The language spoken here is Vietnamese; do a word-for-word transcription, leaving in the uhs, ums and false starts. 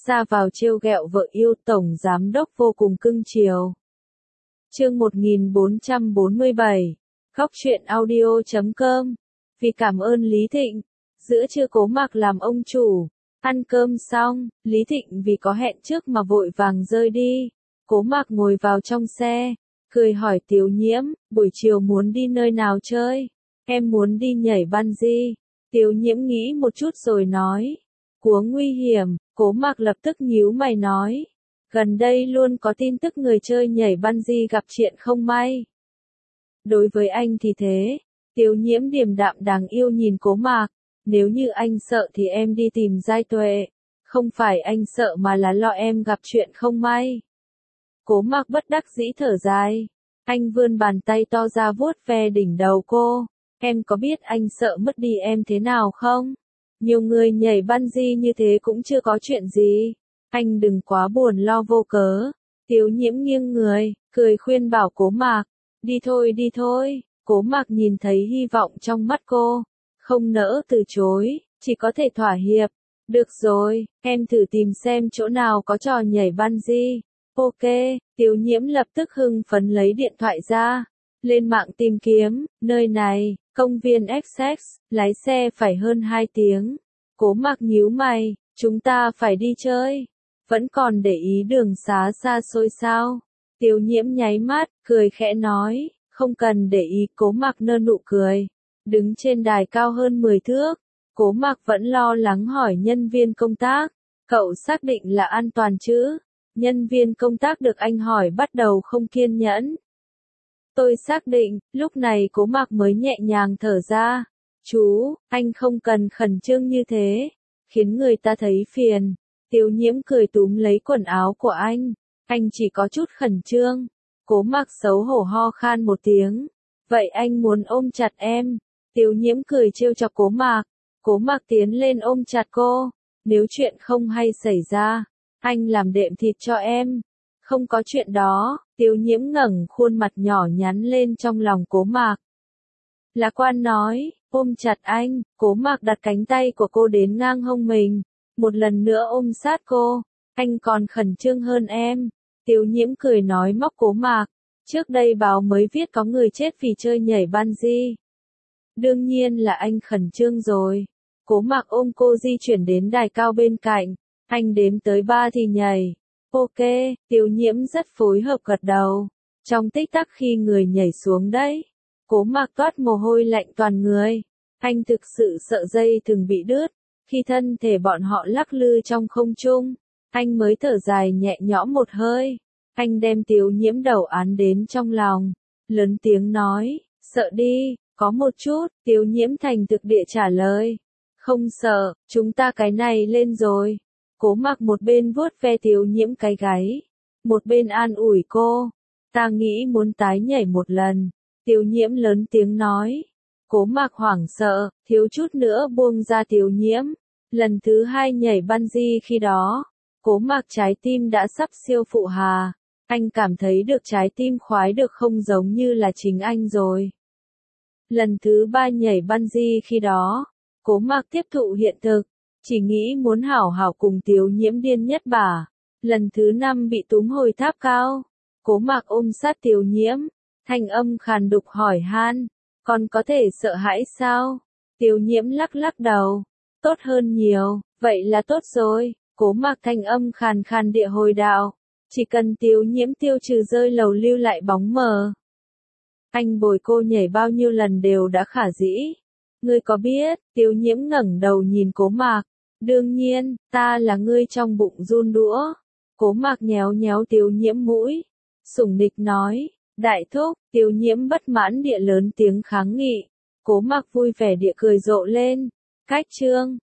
ra vào trêu ghẹo vợ yêu, tổng giám đốc vô cùng cưng chiều. Chương một nghìn bốn trăm bốn mươi bảy, Góc truyện audio chấm com. Vì cảm ơn Lý Thịnh, giữa trưa Cố Mạc làm ông chủ. Ăn cơm xong, Lý Thịnh vì có hẹn trước mà vội vàng rơi đi. Cố Mạc ngồi vào trong xe, cười hỏi Tiểu Nhiễm, buổi chiều muốn đi nơi nào chơi? Em muốn đi nhảy bungee. Tiểu Nhiễm nghĩ một chút rồi nói. Quá nguy hiểm. Cố Mạc lập tức nhíu mày nói. Gần đây luôn có tin tức người chơi nhảy bungee gặp chuyện không may. Đối với anh thì thế. Tiểu Nhiễm điềm đạm đáng yêu nhìn Cố Mạc. Nếu như anh sợ thì em đi tìm Giai Tuệ. Không phải anh sợ mà là lo em gặp chuyện không may. Cố Mạc bất đắc dĩ thở dài. Anh vươn bàn tay to ra vuốt ve đỉnh đầu cô. Em có biết anh sợ mất đi em thế nào không? Nhiều người nhảy bungee như thế cũng chưa có chuyện gì. Anh đừng quá buồn lo vô cớ. Tiểu Nhiễm nghiêng người, cười khuyên bảo Cố Mạc. Đi thôi đi thôi. Cố Mạc nhìn thấy hy vọng trong mắt cô. Không nỡ từ chối, chỉ có thể thỏa hiệp. Được rồi, em thử tìm xem chỗ nào có trò nhảy bungee. Ok, Tiểu Nhiễm lập tức hưng phấn lấy điện thoại ra. Lên mạng tìm kiếm, nơi này, công viên ích ích, lái xe phải hơn hai tiếng. Cố Mạc nhíu mày, chúng ta phải đi chơi. Vẫn còn để ý đường xá xa xôi sao? Tiểu Nhiễm nháy mắt, cười khẽ nói, không cần để ý. Cố Mạc nở nụ cười. Đứng trên đài cao hơn mười thước, Cố Mạc vẫn lo lắng hỏi nhân viên công tác. Cậu xác định là an toàn chứ? Nhân viên công tác được anh hỏi bắt đầu không kiên nhẫn. Tôi xác định, lúc này Cố Mạc mới nhẹ nhàng thở ra. Chú, anh không cần khẩn trương như thế, khiến người ta thấy phiền. Tiểu Nhiễm cười túm lấy quần áo của anh. Anh chỉ có chút khẩn trương. Cố Mạc xấu hổ ho khan một tiếng. Vậy anh muốn ôm chặt em. Tiểu Nhiễm cười trêu chọc Cố Mạc. Cố Mạc tiến lên ôm chặt cô. Nếu chuyện không hay xảy ra, anh làm đệm thịt cho em. Không có chuyện đó. Tiểu Nhiễm ngẩng khuôn mặt nhỏ nhắn lên trong lòng Cố Mạc. Lạc Quan nói, ôm chặt anh. Cố Mạc đặt cánh tay của cô đến ngang hông mình. Một lần nữa ôm sát cô. Anh còn khẩn trương hơn em. Tiểu Nhiễm cười nói móc Cố Mạc. Trước đây báo mới viết có người chết vì chơi nhảy bungee. Đương nhiên là anh khẩn trương rồi. Cố Mạc ôm cô di chuyển đến đài cao bên cạnh. Anh đếm tới ba thì nhảy. Ok, Tiểu Nhiễm rất phối hợp gật đầu. Trong tích tắc khi người nhảy xuống đấy, Cố Mạc toát mồ hôi lạnh toàn người. Anh thực sự sợ dây thừng bị đứt. Khi thân thể bọn họ lắc lư trong không trung, anh mới thở dài nhẹ nhõm một hơi. Anh đem Tiểu Nhiễm đầu án đến trong lòng. Lớn tiếng nói, sợ đi. Có một chút. Tiểu Nhiễm thành thực địa trả lời. Không sợ, chúng ta cái này lên rồi. Cố Mạc một bên vuốt ve Tiểu Nhiễm cái gáy, một bên an ủi cô. Ta nghĩ muốn tái nhảy một lần. Tiểu Nhiễm lớn tiếng nói. Cố Mạc hoảng sợ, thiếu chút nữa buông ra Tiểu Nhiễm. Lần thứ hai nhảy bungee khi đó, Cố Mạc trái tim đã sắp siêu phụ hà. Anh cảm thấy được trái tim khoái được không giống như là chính anh rồi. Lần thứ ba nhảy bungee khi đó, Cố Mạc tiếp thụ hiện thực, chỉ nghĩ muốn hảo hảo cùng Tiểu Nhiễm điên nhất bả. Lần thứ năm bị túm hồi tháp cao, Cố Mạc ôm sát Tiểu Nhiễm, thanh âm khàn đục hỏi han, còn có thể sợ hãi sao? Tiểu Nhiễm lắc lắc đầu, tốt hơn nhiều, vậy là tốt rồi. Cố Mạc thanh âm khàn khàn địa hồi đạo, chỉ cần Tiểu Nhiễm tiêu trừ rơi lầu lưu lại bóng mờ. Anh bồi cô nhảy bao nhiêu lần đều đã khả dĩ. Ngươi có biết? Tiểu Nhiễm ngẩng đầu nhìn Cố Mạc. Đương nhiên, ta là ngươi trong bụng run đũa. Cố Mạc nhéo nhéo Tiểu Nhiễm mũi. Sủng nịch nói, đại thúc. Tiểu Nhiễm bất mãn địa lớn tiếng kháng nghị. Cố Mạc vui vẻ địa cười rộ lên. Cách chương,